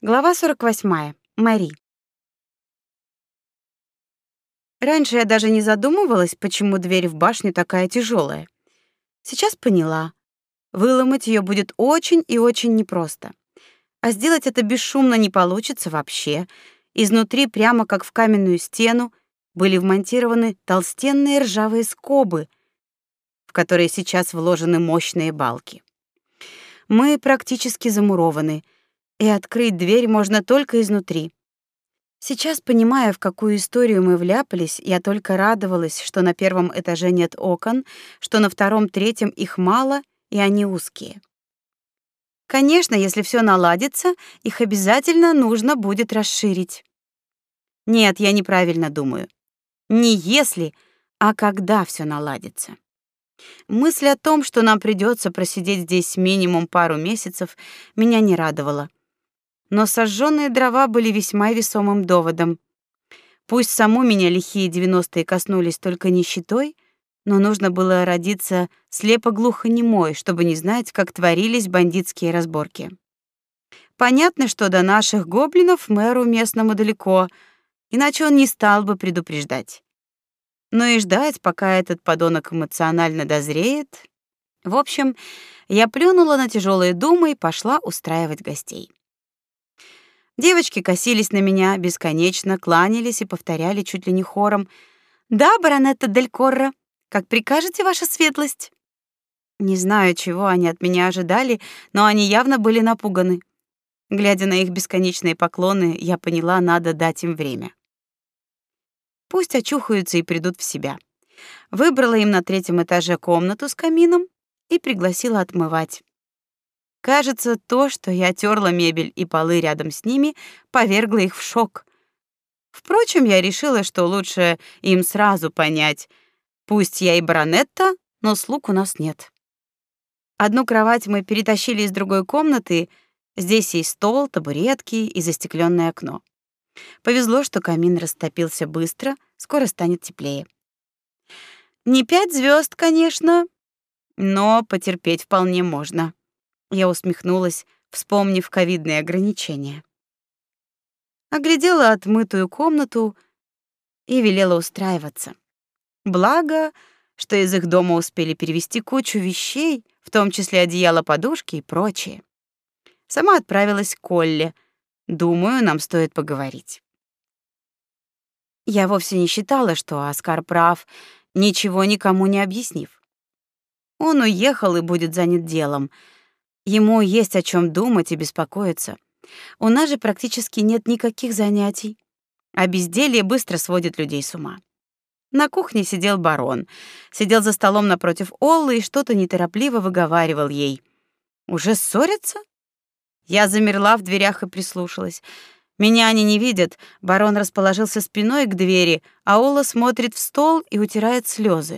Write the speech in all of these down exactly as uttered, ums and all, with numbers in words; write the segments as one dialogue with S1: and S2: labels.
S1: Глава сорок восьмая. Мари. Раньше я даже не задумывалась, почему дверь в башню такая тяжелая. Сейчас поняла. Выломать ее будет очень и очень непросто. А сделать это бесшумно не получится вообще. Изнутри, прямо как в каменную стену, были вмонтированы толстенные ржавые скобы, в которые сейчас вложены мощные балки. Мы практически замурованы, и открыть дверь можно только изнутри. Сейчас, понимая, в какую историю мы вляпались, я только радовалась, что на первом этаже нет окон, что на втором, третьем их мало, и они узкие. Конечно, если все наладится, их обязательно нужно будет расширить. Нет, я неправильно думаю. Не если, а когда все наладится. Мысль о том, что нам придется просидеть здесь минимум пару месяцев, меня не радовала. Но сожженные дрова были весьма весомым доводом. Пусть саму меня лихие девяностые коснулись только нищетой, но нужно было родиться слепо-глухонемой, чтобы не знать, как творились бандитские разборки. Понятно, что до наших гоблинов мэру местному далеко, иначе он не стал бы предупреждать. Но и ждать, пока этот подонок эмоционально дозреет. В общем, я плюнула на тяжелые думы и пошла устраивать гостей. Девочки косились на меня бесконечно, кланялись и повторяли чуть ли не хором: "Да, баронетта дель Корро, как прикажете, ваша светлость". Не знаю, чего они от меня ожидали, но они явно были напуганы. Глядя на их бесконечные поклоны, я поняла, надо дать им время. Пусть очухаются и придут в себя. Выбрала им на третьем этаже комнату с камином и пригласила отмывать. Кажется, то, что я тёрла мебель и полы рядом с ними, повергло их в шок. Впрочем, я решила, что лучше им сразу понять: пусть я и баронетта, но слуг у нас нет. Одну кровать мы перетащили из другой комнаты. Здесь есть стол, табуретки и застеклённое окно. Повезло, что камин растопился быстро, скоро станет теплее. Не пять звёзд, конечно, но потерпеть вполне можно. Я усмехнулась, вспомнив ковидные ограничения. Оглядела отмытую комнату и велела устраиваться. Благо, что из их дома успели перевезти кучу вещей, в том числе одеяло, подушки и прочее. Сама отправилась к Олле. Думаю, нам стоит поговорить. Я вовсе не считала, что Оскар прав, ничего никому не объяснив. Он уехал и будет занят делом. Ему есть о чем думать и беспокоиться. У нас же практически нет никаких занятий, а безделье быстро сводит людей с ума. На кухне сидел барон, сидел за столом напротив Оллы и что-то неторопливо выговаривал ей. Уже ссорятся? Я замерла в дверях и прислушалась. Меня они не видят. Барон расположился спиной к двери, а Олла смотрит в стол и утирает слезы.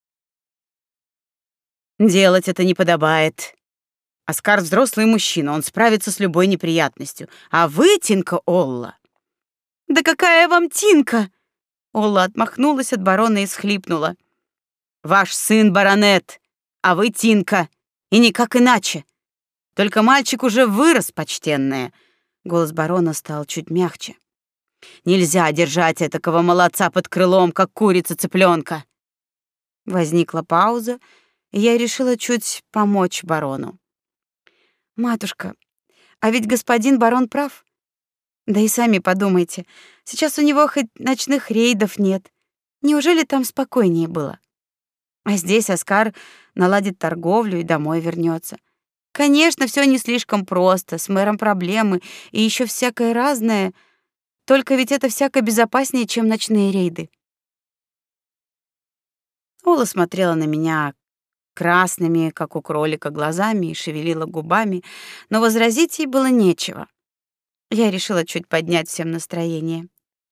S1: Делать это не подобает. Оскар взрослый мужчина, он справится с любой неприятностью. А вы, Тинка Олла... Да какая вам Тинка? Олла отмахнулась от барона и всхлипнула. Ваш сын баронет, а вы Тинка, и никак иначе. Только мальчик уже вырос, почтенная. Голос барона стал чуть мягче. Нельзя держать этакого молодца под крылом, как курица цыпленка. Возникла пауза, и я решила чуть помочь барону. Матушка, а ведь господин барон прав. Да и сами подумайте, сейчас у него хоть ночных рейдов нет. Неужели там спокойнее было? А здесь Оскар наладит торговлю и домой вернется. Конечно, все не слишком просто, с мэром проблемы и еще всякое разное, только ведь это всяко безопаснее, чем ночные рейды. Ола смотрела на меня красными, как у кролика, глазами и шевелила губами, но возразить ей было нечего. Я решила чуть поднять всем настроение.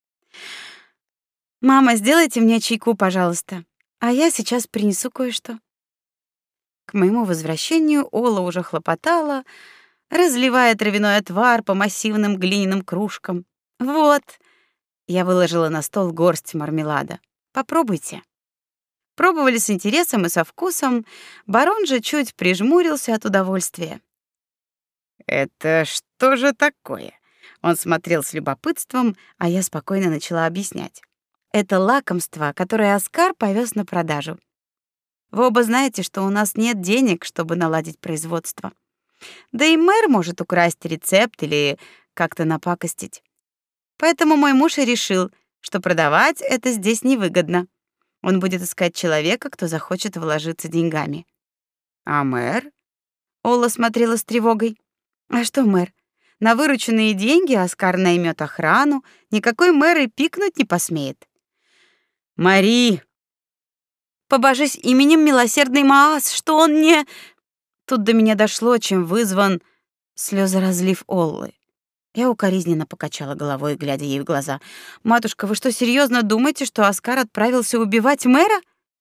S1: «Мама, сделайте мне чайку, пожалуйста, а я сейчас принесу кое-что». К моему возвращению Ола уже хлопотала, разливая травяной отвар по массивным глиняным кружкам. «Вот», — я выложила на стол горсть мармелада. «Попробуйте». Пробовали с интересом и со вкусом, барон же чуть прижмурился от удовольствия. «Это что же такое? Он смотрел с любопытством, а я спокойно начала объяснять. Это лакомство, которое Оскар повез на продажу. Вы оба знаете, что у нас нет денег, чтобы наладить производство. Да и мэр может украсть рецепт или как-то напакостить. Поэтому мой муж и решил, что продавать это здесь невыгодно. Он будет искать человека, кто захочет вложиться деньгами. А мэр? Ола смотрела с тревогой. А что мэр? На вырученные деньги Оскар наймет охрану, никакой мэр и пикнуть не посмеет. Мари, побожись именем милосердный Маас, что он не... Тут до меня дошло, чем вызван слезоразлив Оллы. Я укоризненно покачала головой, глядя ей в глаза. «Матушка, вы что, серьезно думаете, что Оскар отправился убивать мэра?»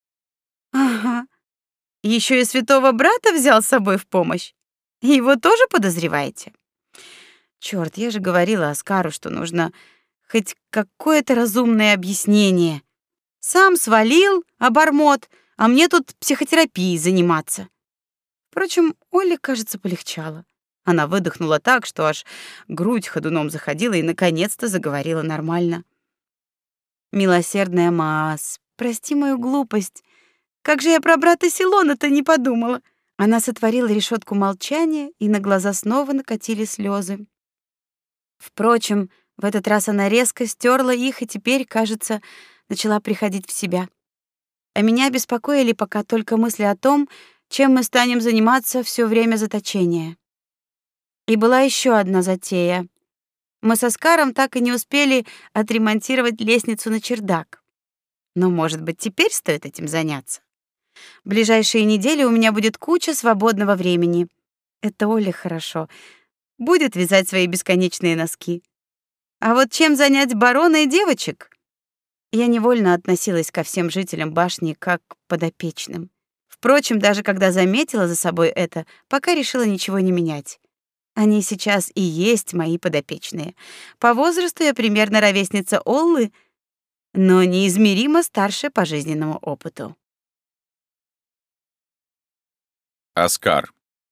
S1: «Ага. Еще и святого брата взял с собой в помощь. Его тоже подозреваете?» Черт, я же говорила Оскару, что нужно хоть какое-то разумное объяснение. Сам свалил, обормот, а мне тут психотерапией заниматься. Впрочем, Оле, кажется, полегчало. Она выдохнула так, что аж грудь ходуном заходила и наконец-то заговорила нормально. «Милосердная Маас, прости мою глупость. Как же я про брата Силона-то не подумала?» Она сотворила решетку молчания, и на глаза снова накатили слезы. Впрочем, в этот раз она резко стерла их и теперь, кажется, начала приходить в себя. А меня беспокоили пока только мысли о том, чем мы станем заниматься все время заточения. И была еще одна затея. Мы с Оскаром так и не успели отремонтировать лестницу на чердак. Но, может быть, теперь стоит этим заняться. В ближайшие недели у меня будет куча свободного времени. Это Оле хорошо. Будет вязать свои бесконечные носки. А вот чем занять барона и девочек? Я невольно относилась ко всем жителям башни как к подопечным. Впрочем, даже когда заметила за собой это, пока решила ничего не менять. Они сейчас и есть мои подопечные. По возрасту я примерно ровесница Оллы, но неизмеримо старше по жизненному опыту.
S2: Оскар.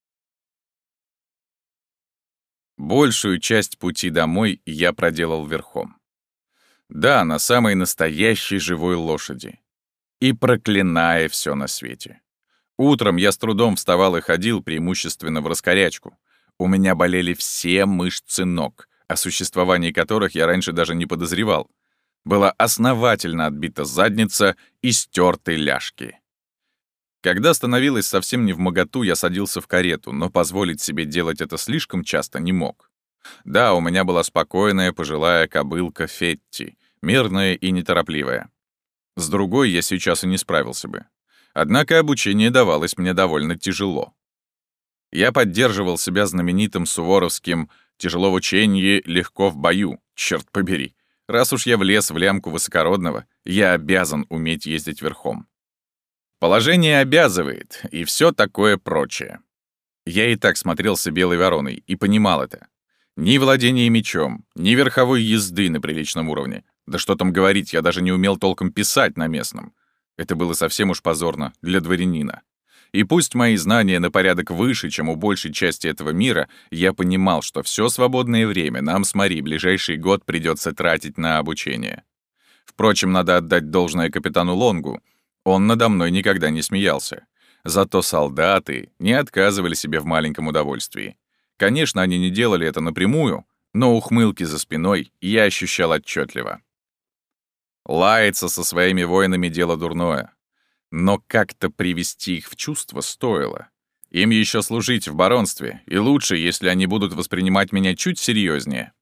S2: Большую часть пути домой я проделал верхом. Да, на самой настоящей живой лошади. И проклиная все на свете. Утром я с трудом вставал и ходил преимущественно в раскорячку. У меня болели все мышцы ног, о существовании которых я раньше даже не подозревал. Была основательно отбита задница и стерты ляжки. Когда становилось совсем невмоготу, я садился в карету, но позволить себе делать это слишком часто не мог. Да, у меня была спокойная пожилая кобылка Фетти, мирная и неторопливая. С другой я сейчас и не справился бы. Однако обучение давалось мне довольно тяжело. Я поддерживал себя знаменитым суворовским «тяжело в учении, легко в бою», черт побери. Раз уж я влез в лямку высокородного, я обязан уметь ездить верхом. Положение обязывает, и все такое прочее. Я и так смотрелся белой вороной и понимал это. Ни владения мечом, ни верховой езды на приличном уровне. Да что там говорить, я даже не умел толком писать на местном. Это было совсем уж позорно для дворянина. И пусть мои знания на порядок выше, чем у большей части этого мира, я понимал, что все свободное время нам с Мари ближайший год придется тратить на обучение. Впрочем, надо отдать должное капитану Лонгу. Он надо мной никогда не смеялся. Зато солдаты не отказывали себе в маленьком удовольствии. Конечно, они не делали это напрямую, но ухмылки за спиной я ощущал отчетливо. Лаяться со своими воинами — дело дурное. Но как-то привести их в чувство стоило. Им еще служить в баронстве, и лучше, если они будут воспринимать меня чуть серьезнее.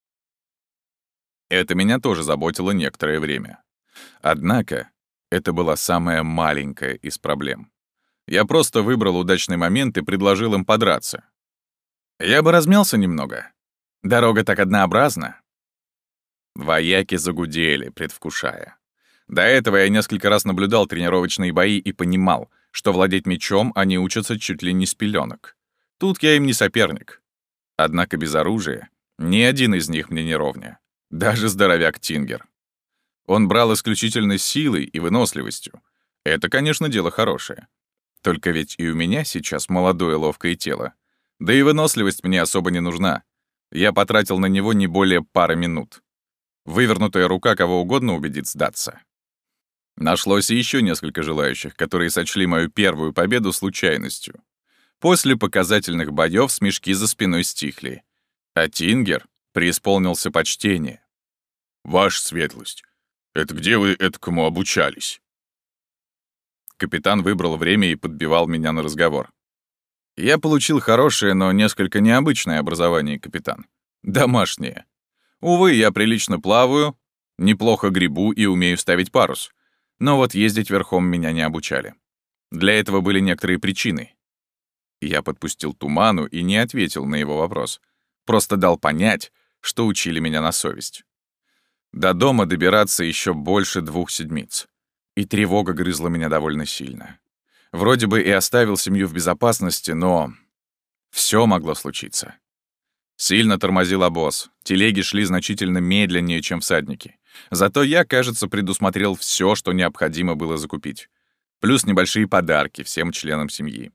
S2: Это меня тоже заботило некоторое время. Однако это была самая маленькая из проблем. Я просто выбрал удачный момент и предложил им подраться. Я бы размялся немного. Дорога так однообразна. Вояки загудели, предвкушая. До этого я несколько раз наблюдал тренировочные бои и понимал, что владеть мечом они учатся чуть ли не с пеленок. Тут я им не соперник. Однако без оружия ни один из них мне не ровня. Даже здоровяк Тингер. Он брал исключительно силой и выносливостью. Это, конечно, дело хорошее. Только ведь и у меня сейчас молодое ловкое тело. Да и выносливость мне особо не нужна. Я потратил на него не более пары минут. Вывернутая рука кого угодно убедит сдаться. Нашлось и еще несколько желающих, которые сочли мою первую победу случайностью. После показательных боёв смешки за спиной стихли, а Тингер преисполнился почтения. «Ваша светлость, это где вы этакому обучались?» Капитан выбрал время и подбивал меня на разговор. Я получил хорошее, но несколько необычное образование, капитан. Домашнее. Увы, я прилично плаваю, неплохо гребу и умею ставить парус. Но вот ездить верхом меня не обучали. Для этого были некоторые причины. Я подпустил туману и не ответил на его вопрос. Просто дал понять, что учили меня на совесть. До дома добираться еще больше двух седмиц. И тревога грызла меня довольно сильно. Вроде бы и оставил семью в безопасности, но все могло случиться. Сильно тормозил обоз, телеги шли значительно медленнее, чем всадники. Зато я, кажется, предусмотрел все, что необходимо было закупить. Плюс небольшие подарки всем членам семьи.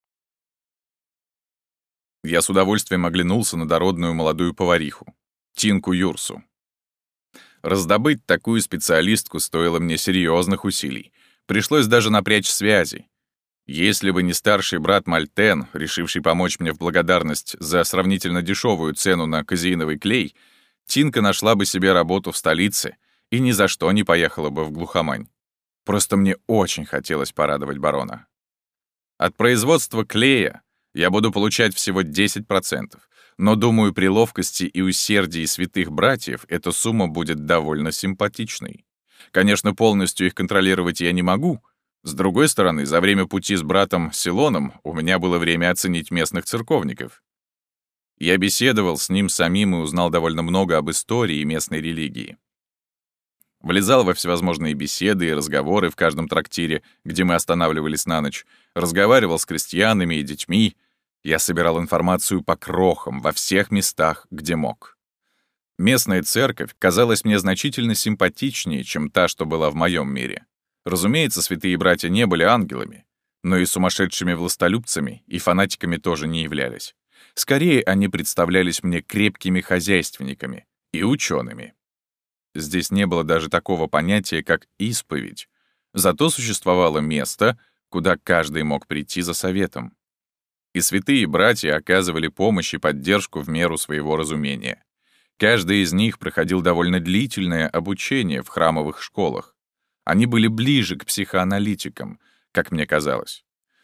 S2: Я с удовольствием оглянулся на дородную молодую повариху, Тинку Юрсу. Раздобыть такую специалистку стоило мне серьезных усилий. Пришлось даже напрячь связи. Если бы не старший брат Мальтен, решивший помочь мне в благодарность за сравнительно дешевую цену на казеиновый клей, Тинка нашла бы себе работу в столице и ни за что не поехала бы в глухомань. Просто мне очень хотелось порадовать барона. От производства клея я буду получать всего десять процентов, но, думаю, при ловкости и усердии святых братьев эта сумма будет довольно симпатичной. Конечно, полностью их контролировать я не могу. С другой стороны, за время пути с братом Силоном у меня было время оценить местных церковников. Я беседовал с ним самим и узнал довольно много об истории и местной религии. Влезал во всевозможные беседы и разговоры в каждом трактире, где мы останавливались на ночь, разговаривал с крестьянами и детьми. Я собирал информацию по крохам во всех местах, где мог. Местная церковь казалась мне значительно симпатичнее, чем та, что была в моем мире. Разумеется, святые братья не были ангелами, но и сумасшедшими властолюбцами и фанатиками тоже не являлись. Скорее, они представлялись мне крепкими хозяйственниками и учеными. Здесь не было даже такого понятия, как исповедь. Зато существовало место, куда каждый мог прийти за советом. И святые братья оказывали помощь и поддержку в меру своего разумения. Каждый из них проходил довольно длительное обучение в храмовых школах. Они были ближе к психоаналитикам, как мне казалось.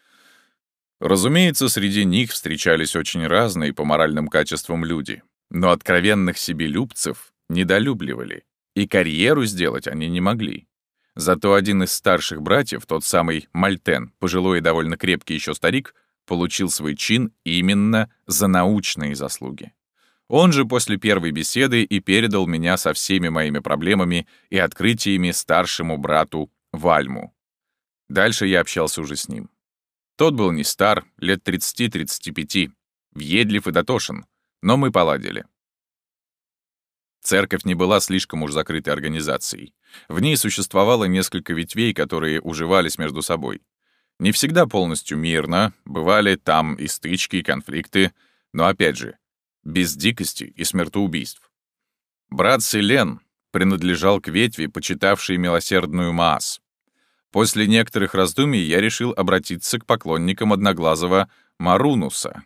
S2: Разумеется, среди них встречались очень разные по моральным качествам люди, но откровенных себелюбцев недолюбливали, и карьеру сделать они не могли. Зато один из старших братьев, тот самый Мальтен, пожилой и довольно крепкий еще старик, получил свой чин именно за научные заслуги. Он же после первой беседы и передал меня со всеми моими проблемами и открытиями старшему брату Вальму. Дальше я общался уже с ним. Тот был не стар, лет тридцати-тридцати пяти, въедлив и дотошен, но мы поладили. Церковь не была слишком уж закрытой организацией. В ней существовало несколько ветвей, которые уживались между собой. Не всегда полностью мирно, бывали там и стычки, и конфликты, но опять же, без дикости и смертоубийств. Брат Селен принадлежал к ветви, почитавшей милосердную Маас. После некоторых раздумий я решил обратиться к поклонникам одноглазого Марунуса.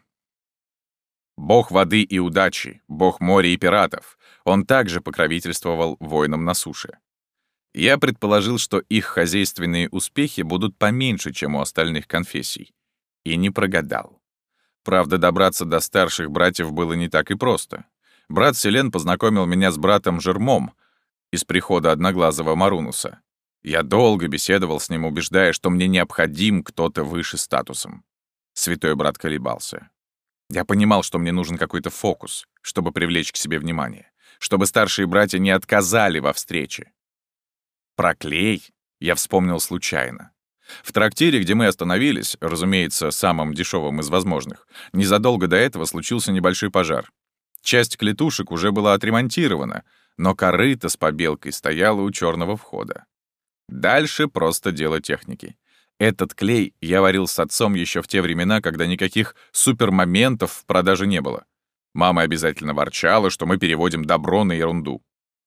S2: Бог воды и удачи, бог моря и пиратов, он также покровительствовал воинам на суше. Я предположил, что их хозяйственные успехи будут поменьше, чем у остальных конфессий. И не прогадал. Правда, добраться до старших братьев было не так и просто. Брат Селен познакомил меня с братом Жермом из прихода одноглазого Марунуса. Я долго беседовал с ним, убеждая, что мне необходим кто-то выше статусом. Святой брат колебался. Я понимал, что мне нужен какой-то фокус, чтобы привлечь к себе внимание, чтобы старшие братья не отказали во встрече. Про клей я вспомнил случайно. В трактире, где мы остановились, разумеется, самым дешевым из возможных, незадолго до этого случился небольшой пожар. Часть клетушек уже была отремонтирована, но корыто с побелкой стояло у черного входа. Дальше просто дело техники. Этот клей я варил с отцом еще в те времена, когда никаких супермоментов в продаже не было. Мама обязательно ворчала, что мы переводим добро на ерунду.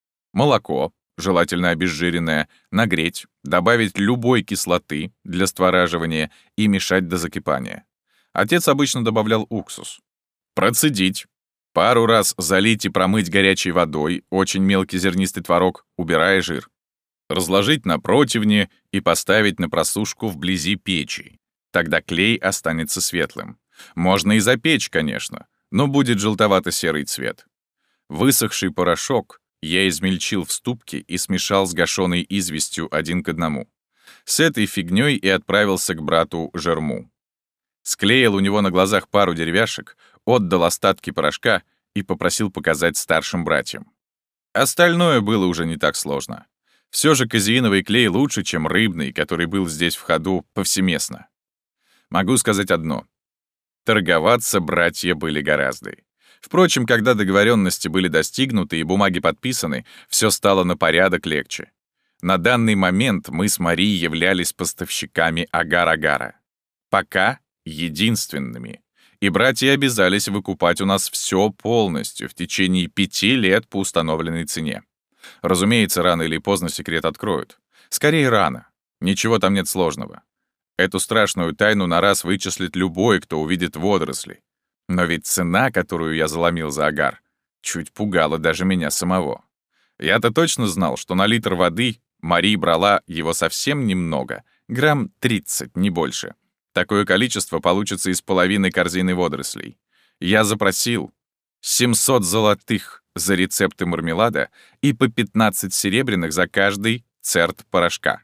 S2: Молоко, желательно обезжиренное, нагреть, добавить любой кислоты для створаживания и мешать до закипания. Отец обычно добавлял уксус. Процедить. Пару раз залить и промыть горячей водой, очень мелкий зернистый творог, убирая жир. Разложить на противне и поставить на просушку вблизи печи. Тогда клей останется светлым. Можно и запечь, конечно, но будет желтовато-серый цвет. Высохший порошок я измельчил в ступке и смешал с гашеной известью один к одному. С этой фигнёй и отправился к брату Жерму. Склеил у него на глазах пару деревяшек, отдал остатки порошка и попросил показать старшим братьям. Остальное было уже не так сложно. Все же казеиновый клей лучше, чем рыбный, который был здесь в ходу повсеместно. Могу сказать одно. Торговаться братья были гораздо. Впрочем, когда договоренности были достигнуты и бумаги подписаны, все стало на порядок легче. На данный момент мы с Марией являлись поставщиками агар-агара. Пока единственными. И братья обязались выкупать у нас все полностью в течение пяти лет по установленной цене. Разумеется, рано или поздно секрет откроют. Скорее, рано. Ничего там нет сложного. Эту страшную тайну на раз вычислит любой, кто увидит водоросли. Но ведь цена, которую я заломил за агар, чуть пугала даже меня самого. Я-то точно знал, что на литр воды Мари брала его совсем немного, грамм тридцать, не больше. Такое количество получится из половины корзины водорослей. Я запросил семьсот золотых за рецепты мармелада и по пятнадцать серебряных за каждый церт порошка.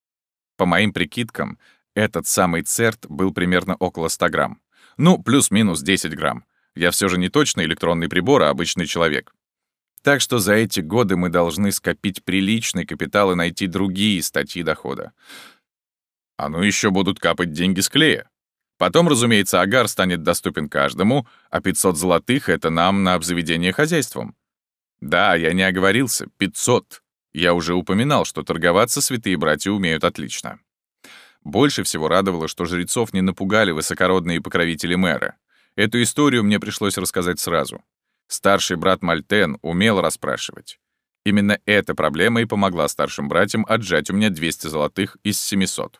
S2: По моим прикидкам, этот самый церт был примерно около ста грамм. Ну, плюс-минус десять грамм. Я все же не точно электронный прибор, а обычный человек. Так что за эти годы мы должны скопить приличный капитал и найти другие статьи дохода. А ну еще будут капать деньги с клея. Потом, разумеется, агар станет доступен каждому, а пятьсот золотых — это нам на обзаведение хозяйством. Да, я не оговорился, пятьсот. Я уже упоминал, что торговаться святые братья умеют отлично. Больше всего радовало, что жрецов не напугали высокородные покровители мэра. Эту историю мне пришлось рассказать сразу. Старший брат Мальтен умел расспрашивать. Именно эта проблема и помогла старшим братьям отжать у меня двести золотых из семисот.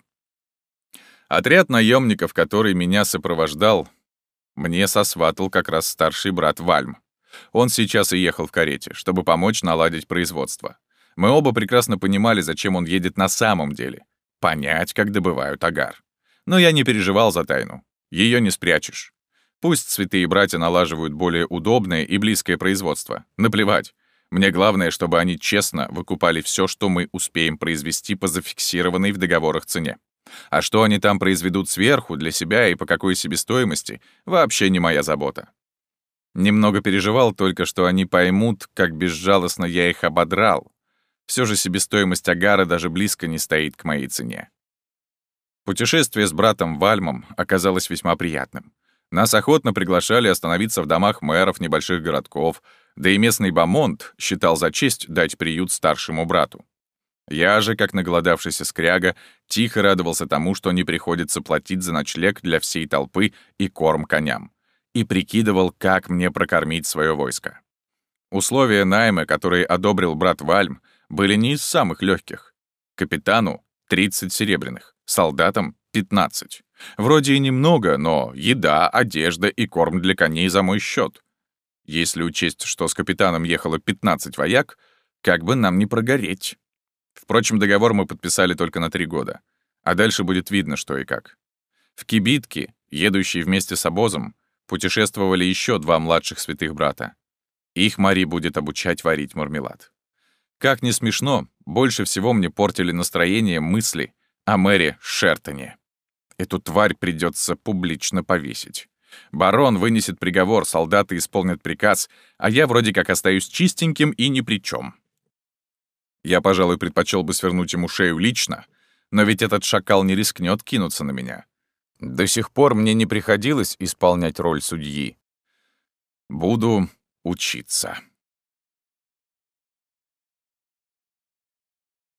S2: Отряд наемников, который меня сопровождал, мне сосватал как раз старший брат Вальм. Он сейчас и ехал в карете, чтобы помочь наладить производство. Мы оба прекрасно понимали, зачем он едет на самом деле. Понять, как добывают агар. Но я не переживал за тайну. Ее не спрячешь. Пусть святые братья налаживают более удобное и близкое производство. Наплевать. Мне главное, чтобы они честно выкупали все, что мы успеем произвести по зафиксированной в договорах цене. А что они там произведут сверху для себя и по какой себестоимости, вообще не моя забота. Немного переживал только, что они поймут, как безжалостно я их ободрал. Все же себестоимость агара даже близко не стоит к моей цене. Путешествие с братом Вальмом оказалось весьма приятным. Нас охотно приглашали остановиться в домах мэров небольших городков, да и местный бомонд считал за честь дать приют старшему брату. Я же, как наголодавшийся скряга, тихо радовался тому, что не приходится платить за ночлег для всей толпы и корм коням, и прикидывал, как мне прокормить свое войско. Условия найма, которые одобрил брат Вальм, были не из самых легких. Капитану — тридцать серебряных, солдатам — пятнадцать. Вроде и немного, но еда, одежда и корм для коней за мой счет. Если учесть, что с капитаном ехало пятнадцать вояк, как бы нам не прогореть. Впрочем, договор мы подписали только на три года, а дальше будет видно, что и как. В кибитке, едущей вместе с обозом, путешествовали еще два младших святых брата. Их Мари будет обучать варить мармелад. Как ни смешно, больше всего мне портили настроение мысли о мэре Шертоне. Эту тварь придется публично повесить. Барон вынесет приговор, солдаты исполнят приказ, а я вроде как остаюсь чистеньким и ни при чем. Я, пожалуй, предпочел бы свернуть ему шею лично, но ведь этот шакал не рискнет кинуться на меня. До сих пор мне не приходилось исполнять роль судьи. Буду учиться.